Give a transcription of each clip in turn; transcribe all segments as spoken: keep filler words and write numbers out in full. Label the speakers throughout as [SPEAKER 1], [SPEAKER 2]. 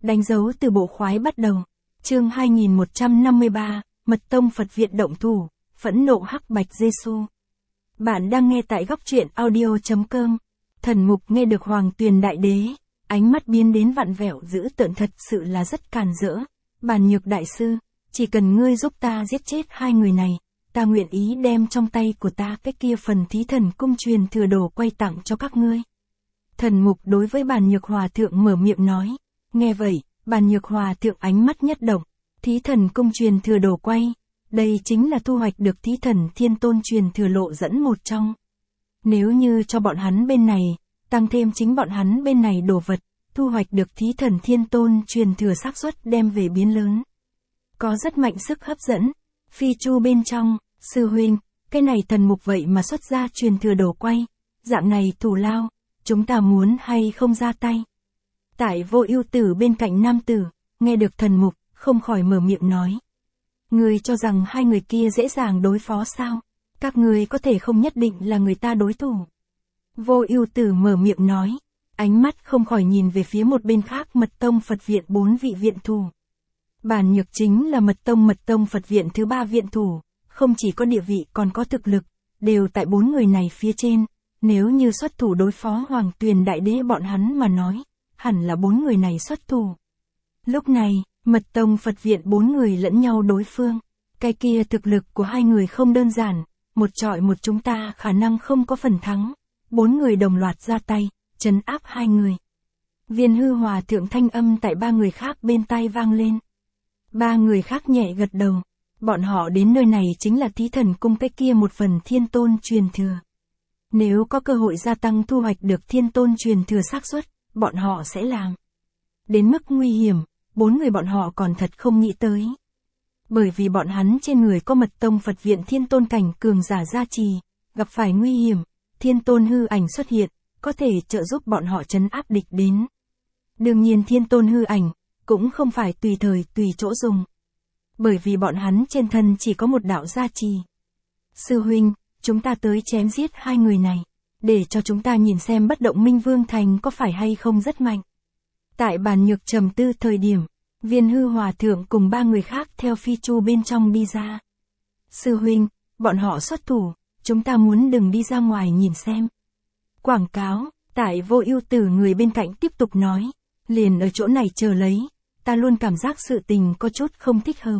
[SPEAKER 1] Đánh dấu từ bộ khoái bắt đầu. Chương hai nghìn một trăm năm mươi ba, Mật tông Phật viện động thủ, phẫn nộ hắc bạch Giêsu. Bạn đang nghe tại góc truyện audio chấm com. Thần mục nghe được Hoàng Tuyền Đại Đế, ánh mắt biến đến vặn vẹo dữ tợn, thật sự là rất càn rỡ. Bàn Nhược đại sư, chỉ cần ngươi giúp ta giết chết hai người này, ta nguyện ý đem trong tay của ta cái kia phần thí thần cung truyền thừa đồ quay tặng cho các ngươi. Thần mục đối với Bàn Nhược hòa thượng mở miệng nói. Nghe vậy, Bàn Nhược hòa thượng ánh mắt nhất động. Thí thần cung truyền thừa đồ quay, đây chính là thu hoạch được thí thần thiên tôn truyền thừa lộ dẫn một trong. Nếu như cho bọn hắn bên này, tăng thêm chính bọn hắn bên này đồ vật, thu hoạch được thí thần thiên tôn truyền thừa xác suất đem về biến lớn. Có rất mạnh sức hấp dẫn. Phi Chu bên trong, sư huynh, cái này thần mục vậy mà xuất ra truyền thừa đồ quay, dạng này thù lao, chúng ta muốn hay không ra tay? Tại Vô Ưu Tử bên cạnh nam tử, nghe được thần mục, không khỏi mở miệng nói. Ngươi cho rằng hai người kia dễ dàng đối phó sao? Các ngươi có thể không nhất định là người ta đối thủ. Vô Ưu Tử mở miệng nói, ánh mắt không khỏi nhìn về phía một bên khác Mật tông Phật viện bốn vị viện thủ. Bàn Nhược chính là Mật tông Mật tông Phật viện thứ ba viện thủ, không chỉ có địa vị còn có thực lực, đều tại bốn người này phía trên, nếu như xuất thủ đối phó Hoàng Tuyền Đại Đế bọn hắn mà nói, hẳn là bốn người này xuất thủ. Lúc này, Mật tông Phật viện bốn người lẫn nhau đối phương, cái kia thực lực của hai người không đơn giản, một trọi một chúng ta khả năng không có phần thắng. Bốn người đồng loạt ra tay, trấn áp hai người. Viên Hư hòa thượng thanh âm tại ba người khác bên tai vang lên. Ba người khác nhẹ gật đầu, bọn họ đến nơi này chính là thí thần cung cái kia một phần thiên tôn truyền thừa. Nếu có cơ hội gia tăng thu hoạch được thiên tôn truyền thừa xác suất, bọn họ sẽ làm. Đến mức nguy hiểm, bốn người bọn họ còn thật không nghĩ tới. Bởi vì bọn hắn trên người có Mật tông Phật viện thiên tôn cảnh cường giả gia trì, gặp phải nguy hiểm, thiên tôn hư ảnh xuất hiện, có thể trợ giúp bọn họ trấn áp địch đến. Đương nhiên thiên tôn hư ảnh, cũng không phải tùy thời tùy chỗ dùng. Bởi vì bọn hắn trên thân chỉ có một đạo gia trì. Sư huynh, chúng ta tới chém giết hai người này, để cho chúng ta nhìn xem bất động minh vương thành có phải hay không rất mạnh. Tại Bàn Nhược trầm tư thời điểm, Viên Hư hòa thượng cùng ba người khác theo Phi Chu bên trong đi ra. Sư huynh, bọn họ xuất thủ, chúng ta muốn đừng đi ra ngoài nhìn xem. Quảng cáo, tại Vô Ưu Tử người bên cạnh tiếp tục nói, liền ở chỗ này chờ lấy, ta luôn cảm giác sự tình có chút không thích hợp.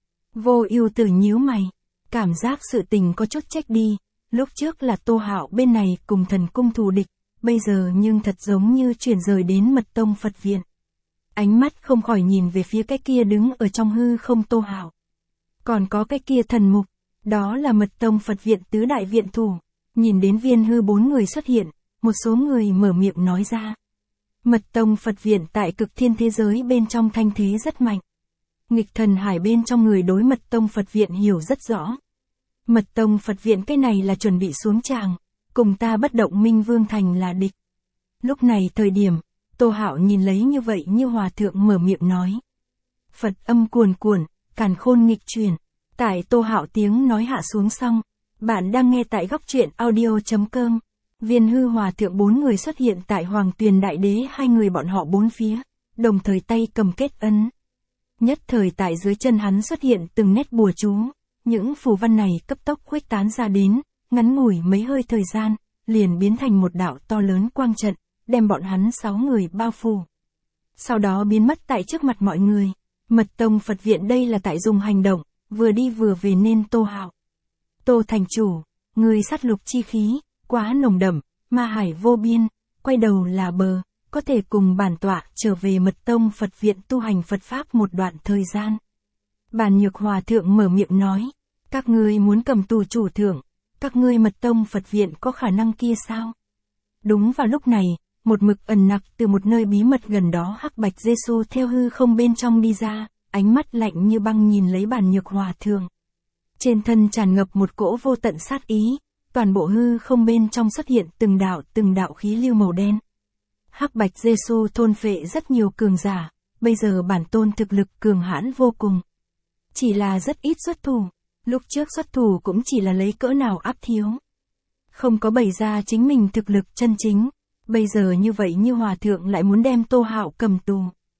[SPEAKER 1] Vô Ưu Tử nhíu mày, cảm giác sự tình có chút trách đi, lúc trước là Tô Hạo bên này cùng thần cung thù địch, bây giờ nhưng thật giống như chuyển rời đến Mật tông Phật viện. Ánh mắt không khỏi nhìn về phía cái kia đứng ở trong hư không Tô Hạo. Còn có cái kia thần mục, đó là Mật tông Phật viện tứ đại viện thủ. Nhìn đến Viên Hư bốn người xuất hiện, một số người mở miệng nói ra. Mật tông Phật viện tại cực thiên thế giới bên trong thanh thế rất mạnh. Nghịch thần hải bên trong người đối Mật tông Phật viện hiểu rất rõ. Mật tông Phật viện cái này là chuẩn bị xuống tràng, cùng ta bất động minh vương thành là địch. Lúc này thời điểm, Tô Hạo nhìn lấy như vậy như hòa thượng mở miệng nói. Phật âm cuồn cuộn, càn khôn nghịch chuyển. Tại Tô Hạo tiếng nói hạ xuống xong, bạn đang nghe tại góc truyện audio chấm com. Viên Hư hòa thượng bốn người xuất hiện tại Hoàng Tuyền Đại Đế hai người bọn họ bốn phía, đồng thời tay cầm kết ấn. Nhất thời tại dưới chân hắn xuất hiện từng nét bùa chú, những phù văn này cấp tốc khuếch tán ra đến, ngắn ngủi mấy hơi thời gian, liền biến thành một đạo to lớn quang trận, đem bọn hắn sáu người bao phủ. Sau đó biến mất tại trước mặt mọi người. Mật tông Phật viện đây là tại dùng hành động, vừa đi vừa về nên Tô Hạo. Tô thành chủ, người sát lục chi khí, quá nồng đậm, ma hải vô biên, quay đầu là bờ, có thể cùng bản tọa trở về Mật tông Phật viện tu hành Phật Pháp một đoạn thời gian. Bàn Nhược hòa thượng mở miệng nói, các ngươi muốn cầm tù chủ thượng, các ngươi Mật tông Phật viện có khả năng kia sao? Đúng vào lúc này, một mực ẩn nặc từ một nơi bí mật gần đó hắc bạch Giêsu theo hư không bên trong đi ra, ánh mắt lạnh như băng nhìn lấy Bàn Nhược hòa thượng. Trên thân tràn ngập một cỗ vô tận sát ý, toàn bộ hư không bên trong xuất hiện từng đạo từng đạo khí lưu màu đen. Hắc bạch Giêsu thôn phệ rất nhiều cường giả, bây giờ bản tôn thực lực cường hãn vô cùng. Chỉ là rất ít xuất thủ, lúc trước xuất thủ cũng chỉ là lấy cỡ nào áp thiếu. Không có bày ra chính mình thực lực chân chính, bây giờ như vậy như hòa thượng lại muốn đem Tô Hạo cầm tù.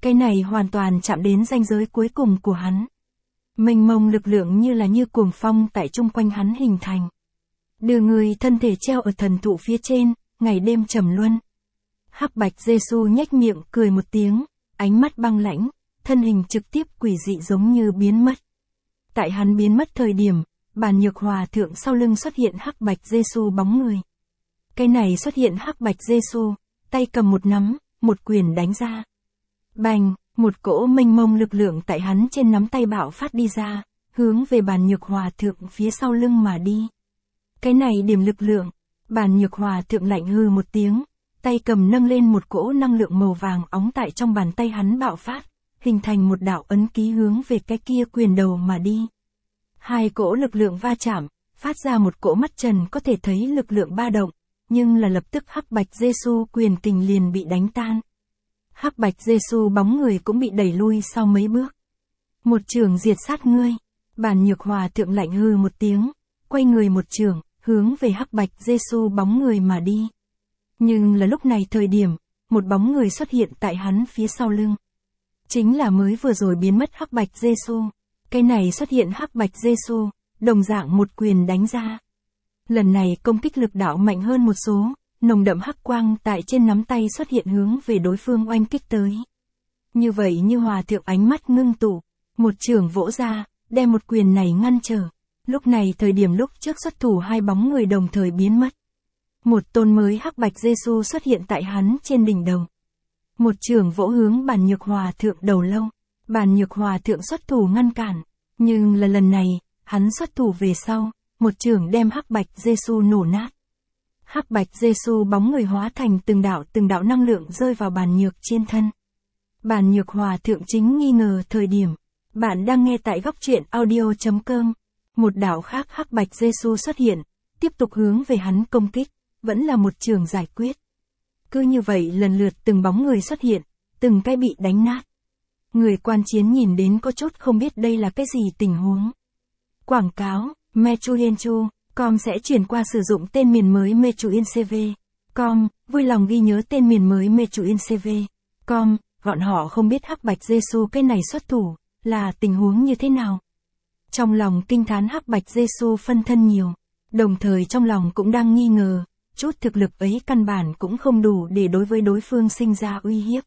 [SPEAKER 1] Cái này hoàn toàn chạm đến ranh giới cuối cùng của hắn. Mênh mông lực lượng như là như cuồng phong tại chung quanh hắn hình thành. Đưa người thân thể treo ở thần thụ phía trên, ngày đêm trầm luân. Hắc Bạch Giê-xu nhếch miệng cười một tiếng, ánh mắt băng lãnh, thân hình trực tiếp quỷ dị giống như biến mất. Tại hắn biến mất thời điểm, Bàn Nhược Hòa thượng sau lưng xuất hiện Hắc Bạch Giê-xu bóng người. Cái này xuất hiện Hắc Bạch Giê-xu, tay cầm một nắm, một quyền đánh ra. Bành, một cỗ mênh mông lực lượng tại hắn trên nắm tay bạo phát đi ra, hướng về Bàn Nhược Hòa thượng phía sau lưng mà đi. Cái này điểm lực lượng, Bàn Nhược Hòa thượng lạnh hừ một tiếng, tay cầm nâng lên một cỗ năng lượng màu vàng óng tại trong bàn tay hắn bạo phát, hình thành một đạo ấn ký hướng về cái kia quyền đầu mà đi. Hai cỗ lực lượng va chạm, phát ra một cỗ mắt trần có thể thấy lực lượng ba động, nhưng là lập tức Hắc Bạch Giê-xu quyền kình liền bị đánh tan. Hắc Bạch Giê-xu bóng người cũng bị đẩy lui sau mấy bước. Một trường diệt sát ngươi, Bàn Nhược Hòa thượng lạnh hừ một tiếng, quay người một trường, hướng về Hắc Bạch Giê-xu bóng người mà đi. Nhưng là lúc này thời điểm, một bóng người xuất hiện tại hắn phía sau lưng. Chính là mới vừa rồi biến mất Hắc Bạch Giê-xu. Cái này xuất hiện Hắc Bạch Giê-xu, đồng dạng một quyền đánh ra. Lần này công kích lực đạo mạnh hơn một số, nồng đậm hắc quang tại trên nắm tay xuất hiện hướng về đối phương oanh kích tới. Như vậy như Hòa thượng ánh mắt ngưng tụ, một trường vỗ ra, đem một quyền này ngăn trở. Lúc này thời điểm lúc trước xuất thủ hai bóng người đồng thời biến mất. Một tôn mới Hắc Bạch Giê-xu xuất hiện tại hắn trên đỉnh đầu. Một trường vỗ hướng Bàn Nhược Hòa thượng đầu lâu. Bàn Nhược Hòa thượng xuất thủ ngăn cản. Nhưng là lần này, hắn xuất thủ về sau, một trường đem Hắc Bạch Giê-xu nổ nát. Hắc Bạch Giê-xu bóng người hóa thành từng đạo từng đạo năng lượng rơi vào Bàn Nhược trên thân. Bàn Nhược Hòa thượng chính nghi ngờ thời điểm. Bạn đang nghe tại góc truyện audio chấm com. Một đạo khác Hắc Bạch Giê-xu xuất hiện, tiếp tục hướng về hắn công kích, vẫn là một trường giải quyết. Cứ như vậy lần lượt từng bóng người xuất hiện, từng cái bị đánh nát. Người quan chiến nhìn đến có chút không biết đây là cái gì tình huống. Quảng cáo, Mechuyenchu, com sẽ chuyển qua sử dụng tên miền mới Mechuyencv. Com, vui lòng ghi nhớ tên miền mới Mechuyencv. Com, bọn họ không biết Hắc Bạch Giê-xu cái này xuất thủ, là tình huống như thế nào. Trong lòng kinh thán Hắc Bạch Giê-xu phân thân nhiều, đồng thời trong lòng cũng đang nghi ngờ, chút thực lực ấy căn bản cũng không đủ để đối với đối phương sinh ra uy hiếp.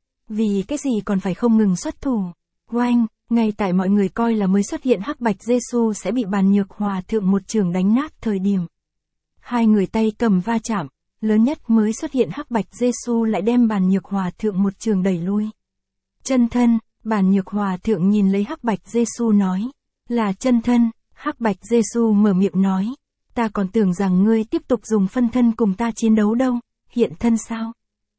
[SPEAKER 1] Vì cái gì còn phải không ngừng xuất thủ. Oanh, ngay tại mọi người coi là mới xuất hiện Hắc Bạch Giê-xu sẽ bị Bàn Nhược Hòa thượng một trường đánh nát thời điểm. Hai người tay cầm va chạm, lớn nhất mới xuất hiện Hắc Bạch Giê-xu lại đem Bàn Nhược Hòa thượng một trường đẩy lui. Chân thân, Bàn Nhược Hòa thượng nhìn lấy Hắc Bạch Giê-xu nói, là chân thân. Hắc Bạch Giê-xu mở miệng nói, ta còn tưởng rằng ngươi tiếp tục dùng phân thân cùng ta chiến đấu đâu, hiện thân sao?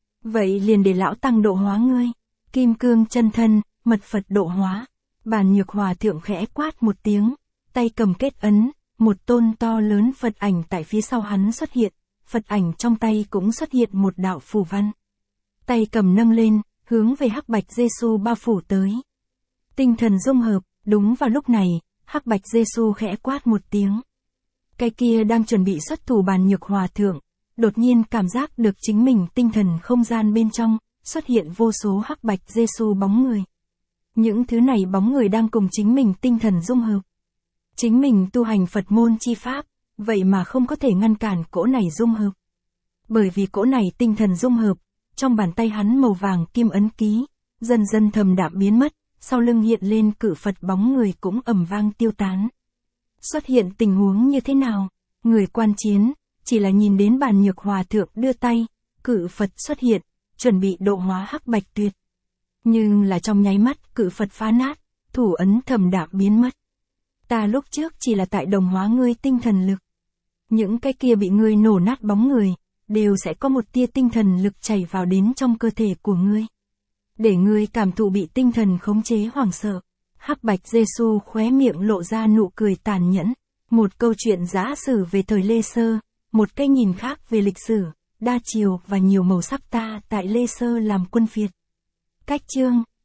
[SPEAKER 1] Vậy liền để lão tăng độ hóa ngươi. Kim cương chân thân, mật Phật độ hóa. Bàn Nhược Hòa thượng khẽ quát một tiếng, tay cầm kết ấn, một tôn to lớn Phật ảnh tại phía sau hắn xuất hiện, Phật ảnh trong tay cũng xuất hiện một đạo phù văn. Tay cầm nâng lên, hướng về Hắc Bạch Giê-xu bao phủ tới. Tinh thần dung hợp, đúng vào lúc này, Hắc Bạch Giê-xu khẽ quát một tiếng. Cái kia đang chuẩn bị xuất thủ Bàn Nhược Hòa thượng, đột nhiên cảm giác được chính mình tinh thần không gian bên trong, xuất hiện vô số Hắc Bạch Giê-xu bóng người. Những thứ này bóng người đang cùng chính mình tinh thần dung hợp. Chính mình tu hành Phật môn chi pháp, vậy mà không có thể ngăn cản cỗ này dung hợp. Bởi vì cỗ này tinh thần dung hợp, trong bàn tay hắn màu vàng kim ấn ký, dần dần thầm đạm biến mất, sau lưng hiện lên cự Phật bóng người cũng ầm vang tiêu tán. Xuất hiện tình huống như thế nào? Người quan chiến, chỉ là nhìn đến Bàn Nhược Hòa thượng đưa tay, cự Phật xuất hiện, chuẩn bị độ hóa Hắc Bạch Tuyệt. Nhưng là trong nháy mắt cự Phật phá nát, thủ ấn thầm đạm biến mất. Ta lúc trước chỉ là tại đồng hóa ngươi tinh thần lực. Những cái kia bị ngươi nổ nát bóng người, đều sẽ có một tia tinh thần lực chảy vào đến trong cơ thể của ngươi. Để ngươi cảm thụ bị tinh thần khống chế hoảng sợ. Hắc Bạch Giê-xu khóe miệng lộ ra nụ cười tàn nhẫn. Một câu chuyện giả sử về thời Lê Sơ, một cái nhìn khác về lịch sử, đa chiều và nhiều màu sắc ta tại Lê Sơ làm quân phiệt. Cách chương